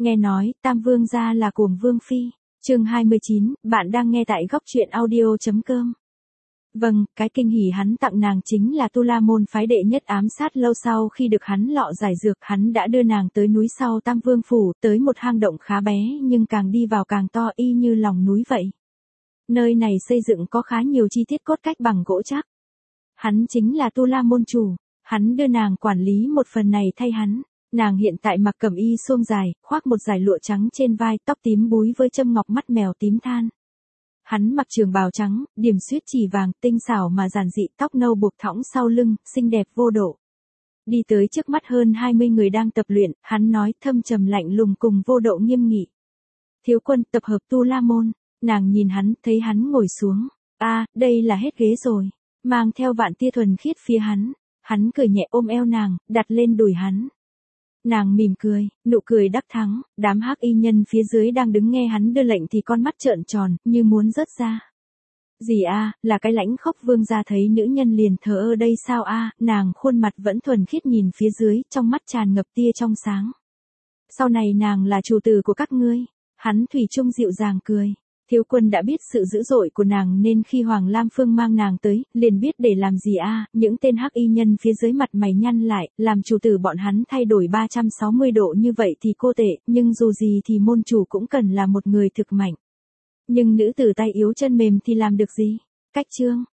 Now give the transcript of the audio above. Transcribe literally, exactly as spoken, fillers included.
Nghe nói, Tam Vương gia là cuồng Vương Phi. Chương hai mươi chín, bạn đang nghe tại góc truyện audio.com. Vâng, cái kinh hỉ hắn tặng nàng chính là Tu La môn phái đệ nhất ám sát. Lâu sau khi được hắn lọ giải dược, hắn đã đưa nàng tới núi sau Tam Vương phủ, tới một hang động khá bé nhưng càng đi vào càng to y như lòng núi vậy. Nơi này xây dựng có khá nhiều chi tiết cốt cách bằng gỗ chắc. Hắn chính là Tu La môn chủ, hắn đưa nàng quản lý một phần này thay hắn. Nàng hiện tại mặc cẩm y suông dài, khoác một dải lụa trắng trên vai, tóc tím búi với châm ngọc mắt mèo tím than. Hắn mặc trường bào trắng, điểm xuyết chỉ vàng, tinh xảo mà giản dị, tóc nâu buộc thõng sau lưng, xinh đẹp vô độ. Đi tới trước mắt hơn hai mươi người đang tập luyện, hắn nói thâm trầm lạnh lùng cùng vô độ nghiêm nghị. Thiếu quân, tập hợp Tu La môn. Nàng nhìn hắn, thấy hắn ngồi xuống. A, à, đây là hết ghế rồi. Mang theo vạn tia thuần khiết phía hắn. Hắn cười nhẹ ôm eo nàng, đặt lên đùi hắn. Nàng mỉm cười, nụ cười đắc thắng, đám hắc y nhân phía dưới đang đứng nghe hắn đưa lệnh thì con mắt trợn tròn, như muốn rớt ra. Gì a, à, là cái lãnh khốc vương gia thấy nữ nhân liền thờ ơ đây sao a, à, nàng khuôn mặt vẫn thuần khiết nhìn phía dưới, trong mắt tràn ngập tia trong sáng. Sau này nàng là chủ tử của các ngươi, hắn thủy chung dịu dàng cười. Thiếu quân đã biết sự dữ dội của nàng nên khi Hoàng Lam Phương mang nàng tới, liền biết để làm gì a, à, những tên hắc y nhân phía dưới mặt mày nhăn lại, làm chủ tử bọn hắn thay đổi ba trăm sáu mươi độ như vậy thì cô tệ, nhưng dù gì thì môn chủ cũng cần là một người thực mạnh. Nhưng nữ tử tay yếu chân mềm thì làm được gì? Cách chương,